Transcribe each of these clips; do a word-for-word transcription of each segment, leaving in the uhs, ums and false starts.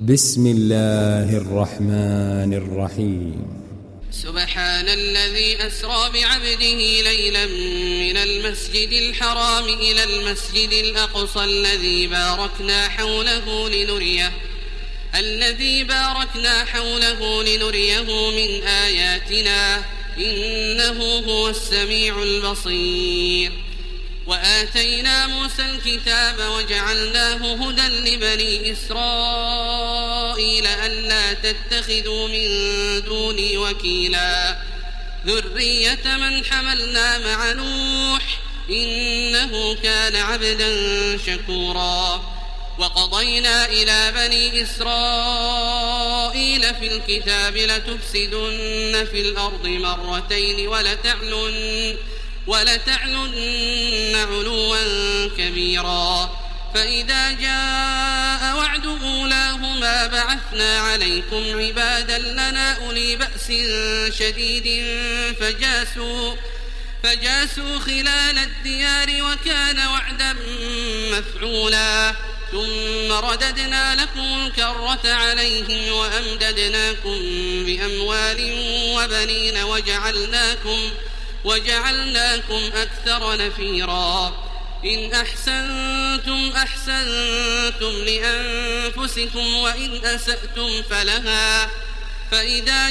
بسم الله الرحمن الرحيم. سبحان الذي أسرى بعبده ليلا من المسجد الحرام إلى المسجد الأقصى الذي باركنا حوله لنريه الذي باركنا حوله لنريه من آياتنا إنه هو السميع البصير. وآتينا موسى الكتاب وجعلناه هدى لبني إسرائيل ألا تتخذوا من دوني وكيلا ذرية من حملنا مع نوح إنه كان عبدا شكورا. وقضينا إلى بني إسرائيل في الكتاب لتفسدن في الأرض مرتين ولتعلن ولتعلن علوا كبيرا. فإذا جاء وعد أولاهما بعثنا عليكم عبادا لنا أولي بأس شديد فجاسوا فجاسوا خلال الديار وكان وعدا مفعولا. ثم رددنا لكم الكرة عليهم وأمددناكم بأموال وبنين وجعلناكم وجعلناكم أكثر نفيرا. إن أحسنتم أحسنتم لأنفسكم وإن أسأتم فلها. فإذا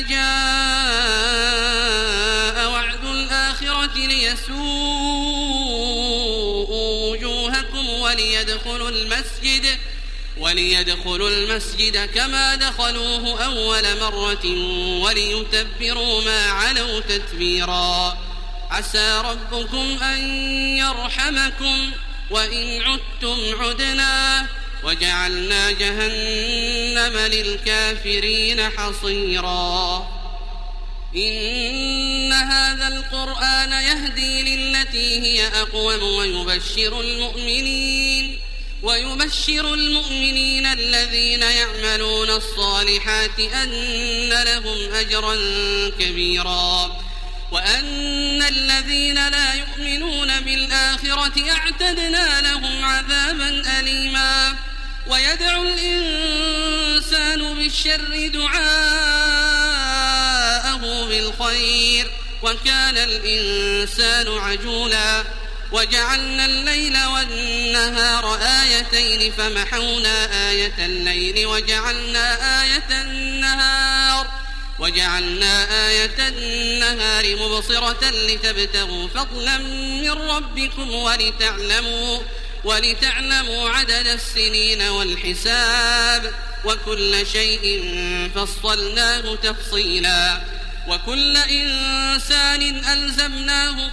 جاء وعد الآخرة ليسوءوا وجوهكم وليدخلوا المسجد وليدخلوا المسجد كما دخلوه أول مرة وليتبروا ما علوا تتبيرا. عسى ربكم أن يرحمكم وإن عدتم عدنا وجعلنا جهنم للكافرين حصيرا. إن هذا القرآن يهدي للتي هي أقوم ويبشر المؤمنين ويبشر المؤمنين الذين يعملون الصالحات أن لهم أجرا كبيرا وأن الذين لا يؤمنون بالآخرة أعتدنا لهم عذابا أليما. ويدعو الإنسان بالشر دعاءه بالخير وكان الإنسان عجولا. وجعلنا الليل والنهار آيتين فمحونا آية الليل وجعلنا آية النهار وجعلنا آية النهار مبصرة لتبتغوا فضلا من ربكم ولتعلموا ولتعلموا عدد السنين والحساب وكل شيء فصلناه تفصيلا. وكل إنسان ألزمناه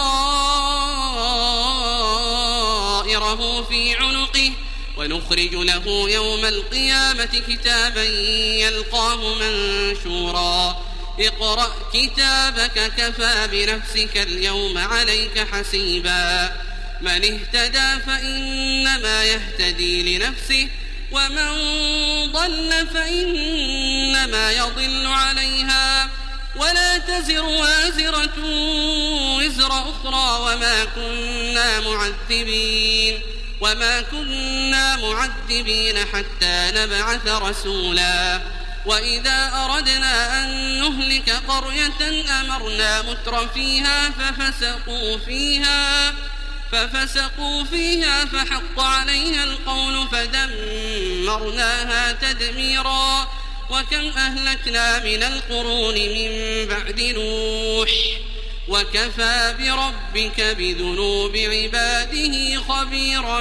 طائره في عنقه ونخرج له يوم القيامة كتابا يلقاه منشورا. اقرأ كتابك كفى بنفسك اليوم عليك حسيبا. من اهتدى فإنما يهتدي لنفسه ومن ضل فإنما يضل عليها ولا تزر وازرة وزر أخرى وما كنا معذبين وما كنا معذبين حتى نبعث رسولا. وإذا أردنا أن نهلك قرية أمرنا متر فيها ففسقوا فيها ففسقوا فيها فحق عليها القول فدمرناها تدميرا. وكم أهلكنا من القرون من بعد نوح وكفى بربك بذنوب عباده خبيرا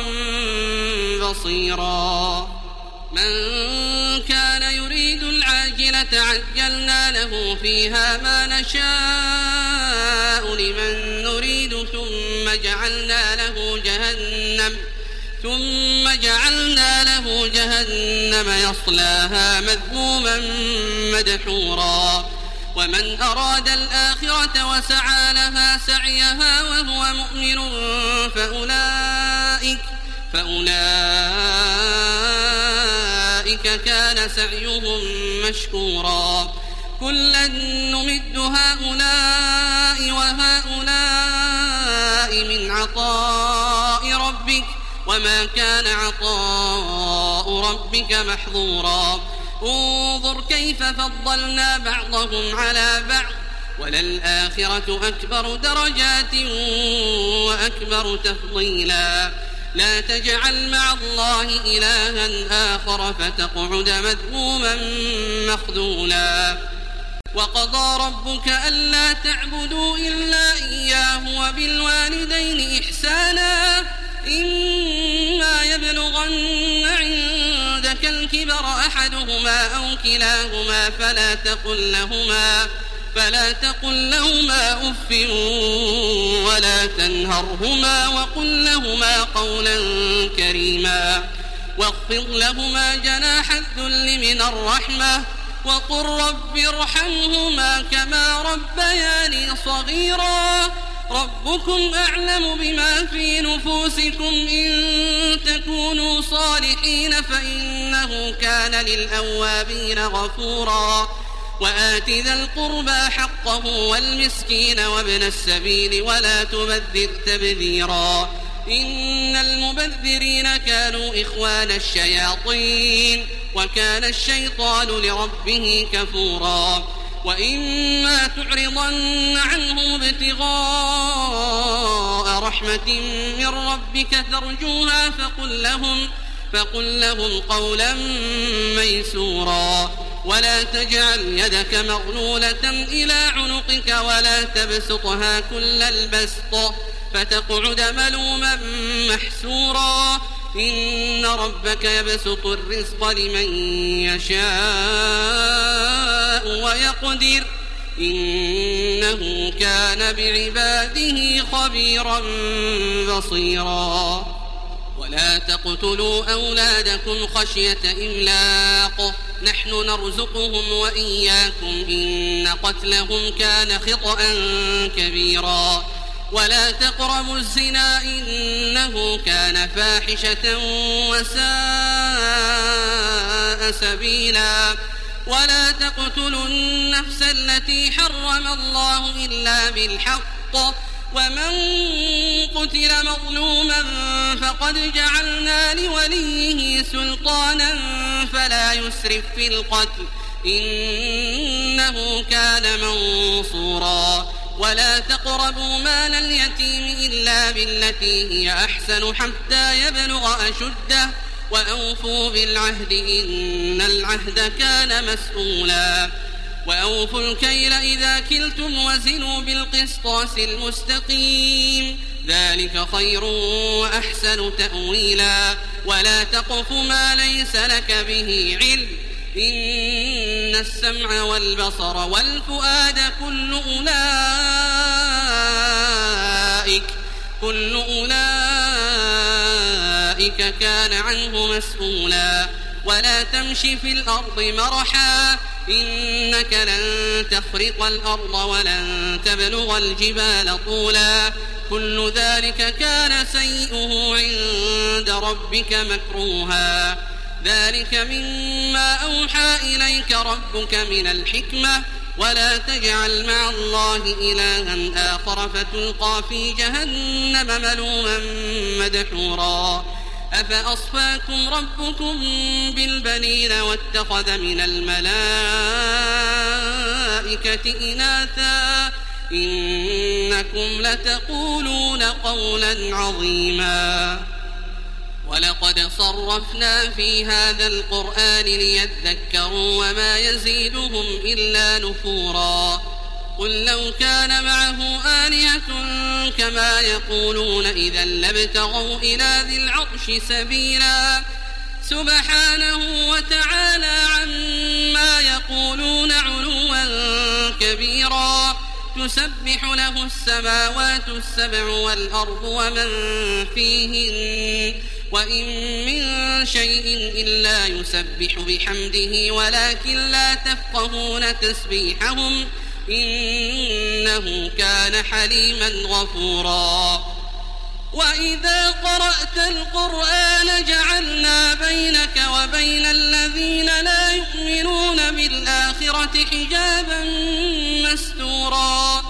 بصيرا. من كان يريد العاجلة عجلنا له فيها ما نشاء لمن نريد ثم جعلنا له جهنم ثم جعلنا له جهنم يصلاها مذموما مدحورا. ومن أراد الآخرة وسعى لها سعيها وهو مؤمن فأولئك فأولئك كان سعيهم مشكورا. كلا نمد هؤلاء وهؤلاء من عطاء ربك وما كان عطاء ربك محظورا انظر كيف فضلنا بعضهم على بعض وللآخرة أكبر درجات وأكبر تفضيلا لا تجعل مع الله إلها آخر فتقعد مذموما مخذولا وقضى ربك ألا تعبدوا إلا إياه وبالوالدين إحسانا إما يبلغن عندك الكبر أحدهما أو كلاهما فلا تقل لهما فلا تقل لهما أف ولا تنهرهما وقل لهما قولا كريما واخفض لهما جناح الذل من الرحمة وقل رب ارحمهما كما ربياني صغيرا ربكم أعلم بما في نفوسكم إن تكونوا صالحين فإنه كان للأوابين غفورا وآت ذا القربى حقه والمسكين وابن السبيل ولا تبذر تبذيرا إن المبذرين كانوا إخوان الشياطين وكان الشيطان لربه كفورا وإما تعرضن عنهم ابتغاء رحمة من ربك ترجوها فقل لهم, فقل لهم قولا ميسورا ولا تجعل يدك مغلولة إلى عنقك ولا تبسطها كل البسط فتقعد ملوما محسورا إن ربك يبسط الرزق لمن يشاء ويقدر إنه كان بعباده خبيرا بصيرا ولا تقتلوا أولادكم خشية إملاق نحن نرزقهم وإياكم إن قتلهم كان خطأ كبيرا ولا تقربوا الزنا إنه كان فاحشة وساء سبيلا ولا تقتلوا النفس التي حرم الله إلا بالحق ومن قتل مظلوما فقد جعلنا لوليه سلطانا فلا يسرف في القتل إنه كان منصورا ولا تقربوا مال اليتيم إلا بالتي هي أحسن حتى يبلغ أشده وأوفوا بالعهد إن العهد كان مسؤولا وأوفوا الكيل إذا كلتم وزنوا بالقسطاس المستقيم ذلك خير وأحسن تأويلا ولا تقف ما ليس لك به علم إن السمع والبصر والفؤاد كل أولئك كل أولئك كان عنه مسؤولا ولا تمش في الأرض مرحا إنك لن تخرق الأرض ولن تبلغ الجبال طولا كل ذلك كان سيئه عند ربك مكروها ذلك مما أوحى إليك ربك من الحكمة ولا تجعل مع الله إلها آخر فتلقى في جهنم ملوما مدحورا أفأصفاكم ربكم بالبنين واتخذ من الملائكة إناثا إنكم لتقولون قولا عظيما ولقد صرفنا في هذا القرآن ليذكروا وما يزيدهم إلا نفورا قل لو كان معه آلهة كما يقولون إذا لابتغوا إلى ذي العرش سبيلا سبحانه وتعالى عما يقولون علوا كبيرا تسبح له السماوات السبع والأرض ومن فيهن وإن من شيء إلا يسبح بحمده ولكن لا تفقهون تسبيحهم إنه كان حليما غفورا وإذا قرأت القرآن جعلنا بينك وبين الذين لا يؤمنون بالآخرة حجابا مستورا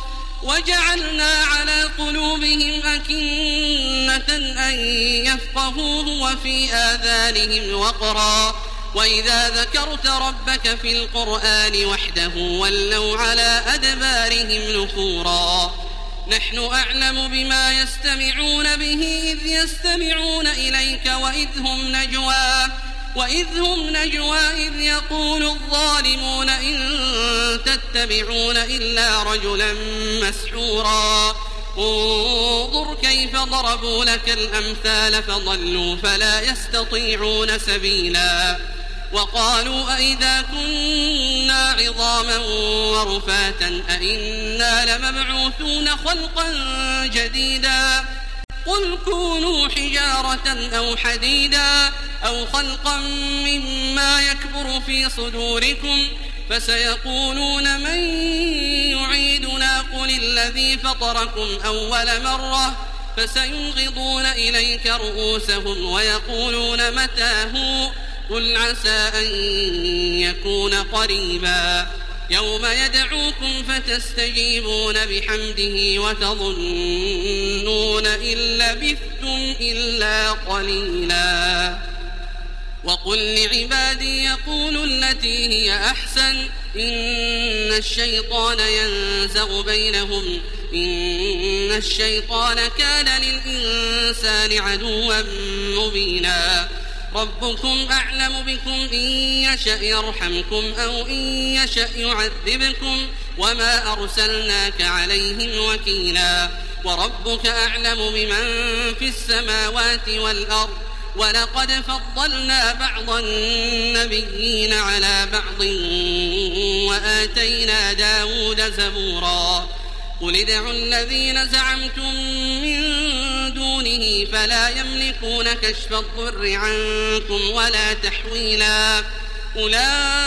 وجعلنا على قلوبهم أكنة أن يفقهوه وفي آذانهم وقرا وإذا ذكرت ربك في القرآن وحده ولوا على أدبارهم نفورا نحن أعلم بما يستمعون به إذ يستمعون إليك وإذ هم نجوى وإذ هم نجوى إذ يقول الظالمون إن تتبعون إلا رجلا مسحورا انظر كيف ضربوا لك الأمثال فضلوا فلا يستطيعون سبيلا وقالوا أئذا كنا عظاما ورفاتا أئنا لمبعوثون خلقا جديدا قل كونوا حجارة أو حديدا أو خلقا مما يكبر في صدوركم فسيقولون من يعيدنا قل الذي فطركم أول مرة فسينغضون إليك رؤوسهم ويقولون متى هو قل عسى أن يكون قريبا يوم يدعوكم فتستجيبون بحمده وتظنون إن لبثتم إلا قليلا وقل لعبادي يقولوا التي هي أحسن إن الشيطان ينزغ بينهم إن الشيطان كان للإنسان عدوا مبينا ربكم أعلم بكم إن يشأ يرحمكم أو إن يشأ يعذبكم وما أرسلناك عليهم وكيلا وربك أعلم بمن في السماوات والأرض ولقد فضلنا بعض النبيين على بعض وآتينا داود زبورا قل ادعوا الذين زعمتم من دونه فلا يملكون كشف الضر عنكم ولا تحويلا أولئك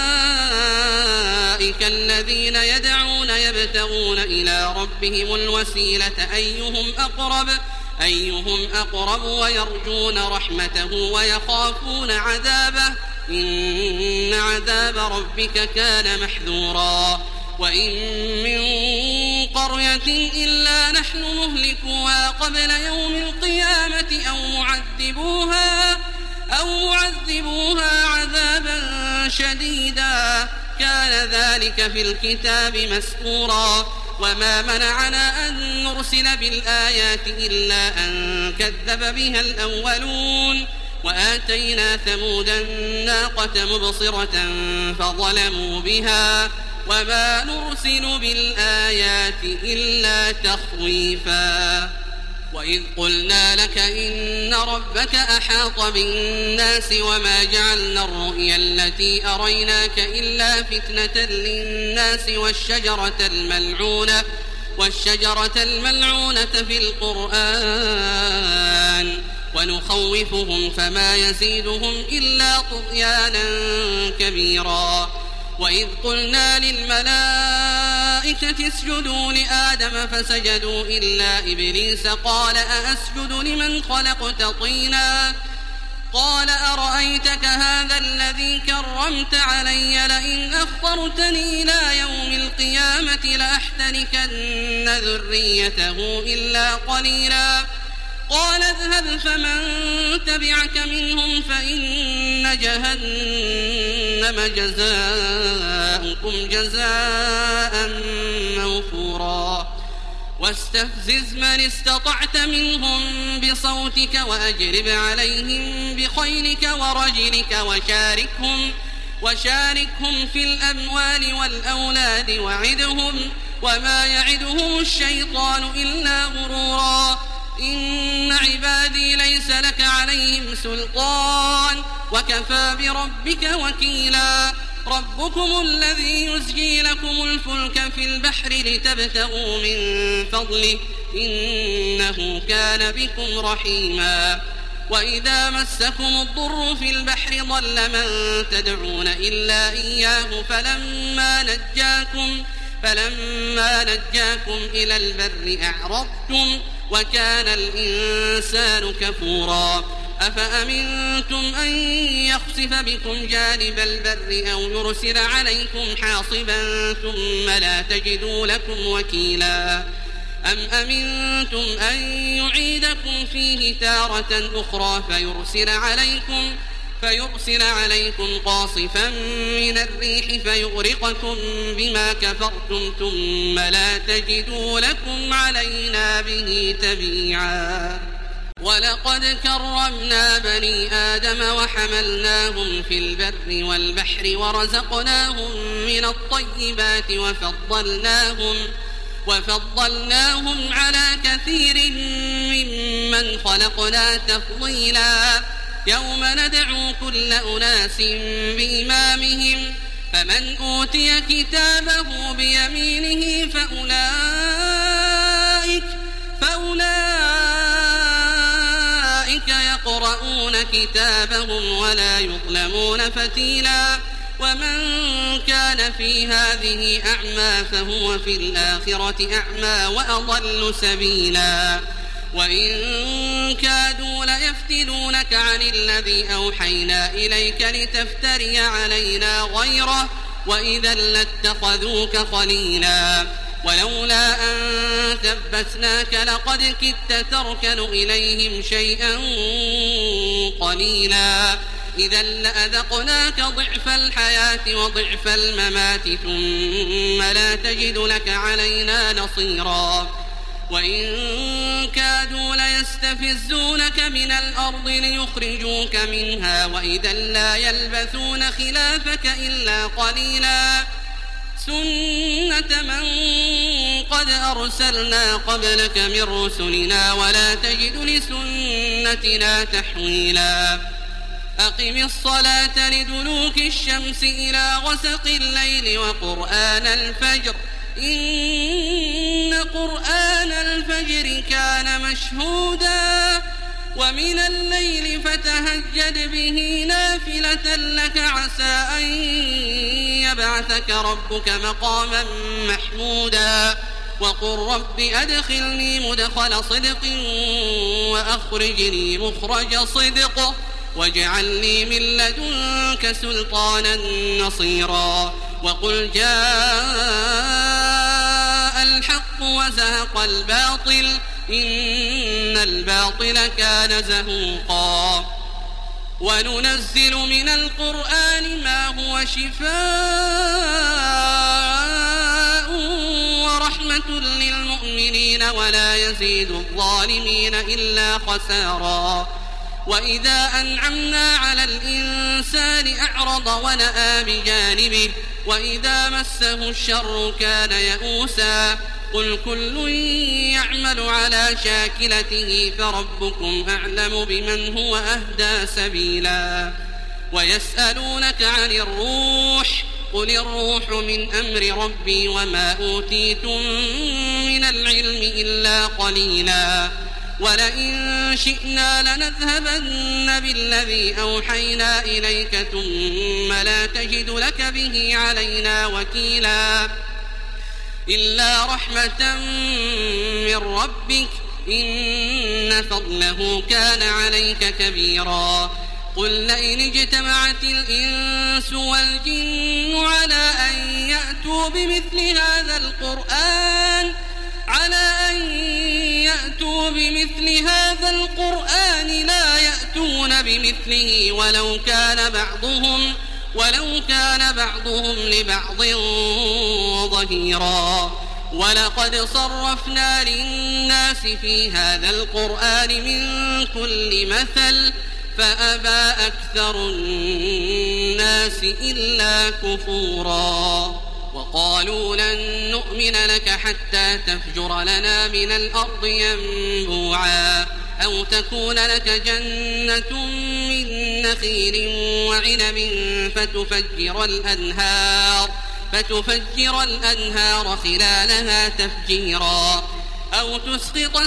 الذين يدعون يبتغون إلى ربهم الوسيلة أيهم أقرب أيهم أقرب ويرجون رحمته ويخافون عذابه إن عذاب ربك كان محذورا وإن من قرية إلا نحن مهلكوها قبل يوم القيامة أو معذبوها أو معذبوها عذابا شديدا كان ذلك في الكتاب مسطورا وما منعنا أن نرسل بالآيات إلا أن كذب بها الأولون وآتينا ثمود الناقة مبصرة فظلموا بها وما نرسل بالآيات إلا تخويفا وإذ قلنا لك إن ربك أحاط بالناس وما جعلنا الرؤيا التي أريناك إلا فتنة للناس والشجرة الملعونة والشجرة الملعونة في القرآن ونخوفهم فما يزيدهم إلا طغيانا كبيرا وإذ قلنا للملائكة اسجدوا لآدم فسجدوا إلا إبليس قال أأسجد لمن خلقت طينا قال أرأيتك هذا الذي كرمت علي لئن أخرتني إلى يوم القيامة لأحتركن ذريته إلا قليلا قال اذهب فمن تبعك منهم فإن جهنم جزاؤكم جزاء موفورا واستفزز من استطعت منهم بصوتك وأجرب عليهم بخيلك ورجلك وشاركهم وشاركهم في الأموال والأولاد وعدهم وما يعدهم الشيطان إلا غرورا إن عبادي ليس لك عليهم سلطان وكفى بربك وكيلا ربكم الذي يزجي لكم الفلك في البحر لتبتغوا من فضله إنه كان بكم رحيما وإذا مسكم الضر في البحر ضل من تدعون إلا إياه فلما نجاكم فلما نجاكم إلى البر أعرضتم وكان الإنسان كفورا أفأمنتم أن يخسف بكم جانب البر أو يرسل عليكم حاصبا ثم لا تجدوا لكم وكيلا أم أمنتم أن يعيدكم فيه تارة أخرى فيرسل عليكم فيرسل عليكم قاصفا من الريح فيغرقكم بما كفرتم ثم لا تجدوا لكم علينا به تبيعا. ولقد كرمنا بني آدم وحملناهم في البر والبحر ورزقناهم من الطيبات وفضلناهم وفضلناهم على كثير ممن خلقنا تفضيلا. يوم ندعو كل أناس بإمامهم فمن أوتي كتابه بيمينه فأولئك فأولئك يقرؤون كتابهم ولا يظلمون فتيلا. ومن كان في هذه أعمى فهو في الآخرة أعمى وأضل سبيلا. وإن كادوا ليفتنونك عن الذي أوحينا إليك لتفتري علينا غيره وإذا لاتخذوك خليلا. ولولا أن ثبتناك لقد كدت تركن إليهم شيئا قليلا. إذا لأذقناك ضعف الحياة وضعف الممات ثم لا تجد لك علينا نصيرا. وإن كادوا ليستفزونك من الأرض ليخرجوك منها وإذا لا يلبثون خلافك إلا قليلا. سنة من قد أرسلنا قبلك من رسلنا ولا تجد لسنتنا تحويلا. أقم الصلاة لدلوك الشمس إلى غسق الليل وقرآن الفجر إن قرآن الفجر كان مشهودا. ومن الليل فتهجد به نافلة لك عسى أن يبعثك ربك مقاما محمودا. وقل رب أدخلني مدخل صدق وأخرجني مخرج صدق واجعل لي من لدنك سلطانا نصيرا. وقل جاء الحق وزهق الباطل إن الباطل كان زهوقا. وننزل من القرآن ما هو شفاء ورحمة للمؤمنين ولا يزيد الظالمين إلا خسارا. وإذا أنعمنا على الإنسان أعرض ونأى بجانبه وإذا مسه الشر كان يئوسا. قل كل يعمل على شاكلته فربكم أعلم بمن هو أهدى سبيلا. ويسألونك عن الروح قل الروح من أمر ربي وما أوتيتم من العلم إلا قليلا. ولئن شئنا لنذهبن بالذي أوحينا إليك ثم لا تجد لك به علينا وكيلا. إلا رحمة من ربك إن فضله كان عليك كبيرا. قل لئن اجتمعت الإنس والجن على أن يأتوا بمثل هذا القرآن على أن يأتوا بمثل هذا القرآن لا يأتون بمثله ولو كان بعضهم ولو كان بعضهم لبعض ظهيرا. ولقد صرفنا للناس في هذا القرآن من كل مثل فأبى أكثر الناس إلا كفورا. وقالوا لن نؤمن لك حتى تفجر لنا من الأرض ينبوعا أو تكون لك جنة من نخيل وعنب فتفجر الأنهار فتفجر الأنهار خلالها تفجيرا أو تسقط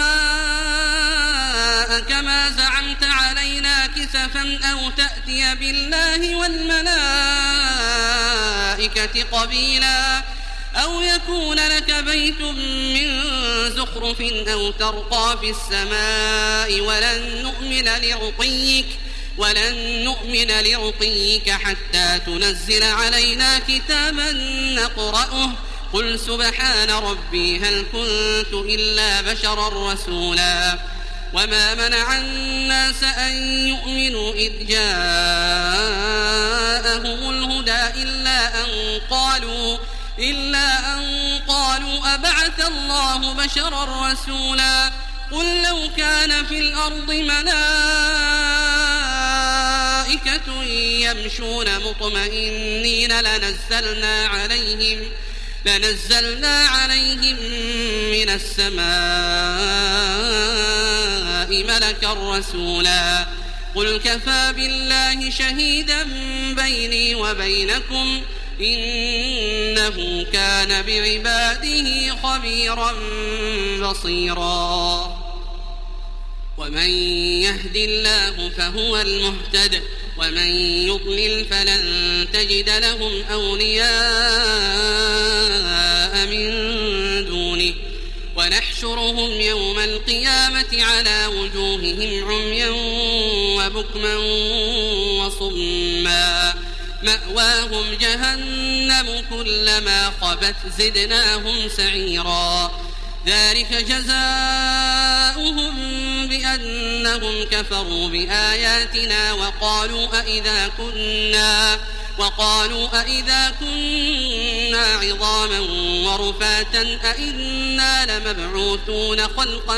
السماء كما زعمت علينا كسفا أو تأتي بالله والملائكة قبيلا أو يكون لك بيت من زخرف أو ترقى في السماء ولن نؤمن لرقيك ولن نؤمن لرقيك حتى تنزل علينا كتابا نقرأه قل سبحان ربي هل كنت إلا بشرا رسولا وما منع الناس أن يؤمنوا إذ جاءهم الهدى إلا أن قالوا إلا أن قالوا أبعث الله بشرا رسولا قل لو كان في الأرض ملائكة يمشون مطمئنين لنزلنا عليهم لنزلنا عليهم من السماء ملكا رسولا قل كفى بالله شهيدا بيني وبينكم إنه كان بعباده خبيرا بصيرا ومن يهد الله فهو المهتد ومن يضلل فلن تجد لهم أولياء من دونه ونحشرهم يوم القيامة على وجوههم عميا وبكما وصما مأواهم جهنم كلما خبت زدناهم سعيرا ذلك جزاؤهم بأنهم كفروا بآياتنا وقالوا أئذا كنا وقالوا أئذا كنا عظاما ورفاتا أئنا لمبعوثون خلقا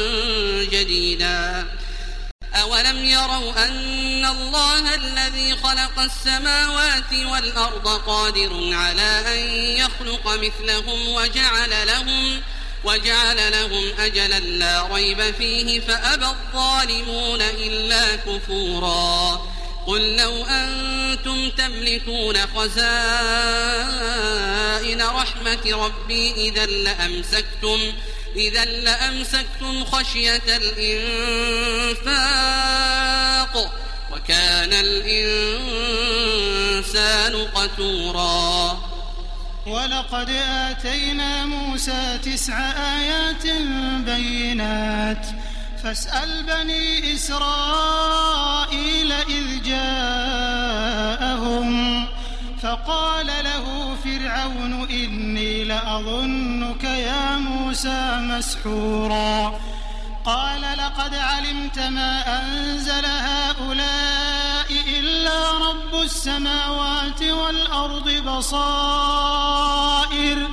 جديدا أولم يروا أن الله الذي خلق السماوات والأرض قادر على أن يخلق مثلهم وجعل لهم وجعل لهم أجلا لا ريب فيه فأبى الظالمون إلا كفورا قل لو أنتم تملكون خزائن رحمة ربي إذا لأمسكتم إذا لأمسكتم خشية الإنفاق وكان الإنسان قتورا ولقد آتينا موسى تسع آيات بينات فاسأل بني إسرائيل إذ جاءهم فقال له فرعون إني لأظنك يا موسى مسحورا قال لقد علمت ما أنزل هؤلاء إلا رب السماوات والأرض بصائر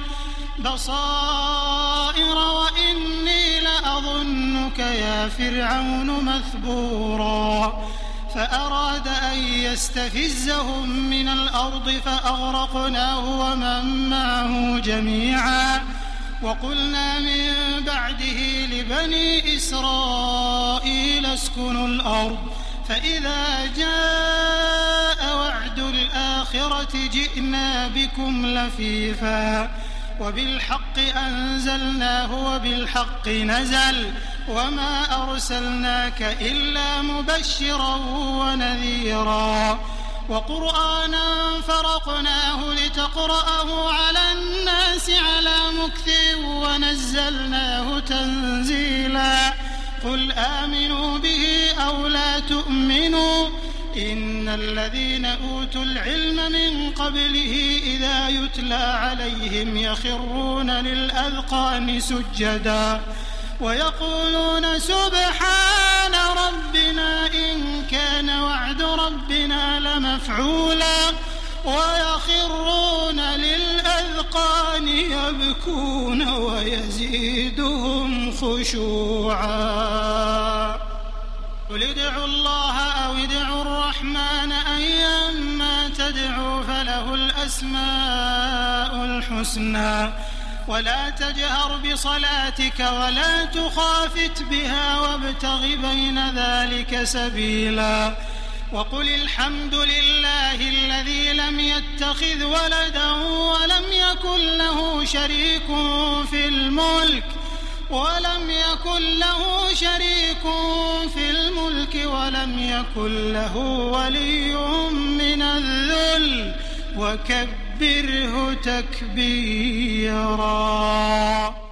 بصائر وإني لأظنك يا فرعون مثبورا فأراد أن يستفزهم من الأرض فأغرقناه ومن معه جميعا وقلنا من بعده لبني إسرائيل اسكنوا الأرض فإذا جاء وعد الآخرة جئنا بكم لفيفا وبالحق أنزلناه وبالحق نزل وما أرسلناك إلا مبشرا ونذيرا وقرآنا فرقناه لتقرأه على الناس على مكث ونزلناه تنزيلا قل آمنوا به أو لا تؤمنوا إن الذين أوتوا العلم من قبله إذا يتلى عليهم يخرون للأذقان سجدا ويقولون سبحان ربنا إن كان وعد ربنا لمفعولا ويخرون للأذقان يبكون ويزيدهم خشوعا قل ادعوا الله أو ادعوا الرحمن أيما تدعوا فله الأسماء الحسنى ولا تجهر بصلاتك ولا تخافت بها وابتغ بين ذلك سبيلا وقل الحمد لله الذي لم يتخذ ولدا ولم يكن له شريك في الملك ولم يكن له شريك في الملك ولم يكن له ولي من الذل وكبره تكبيرا.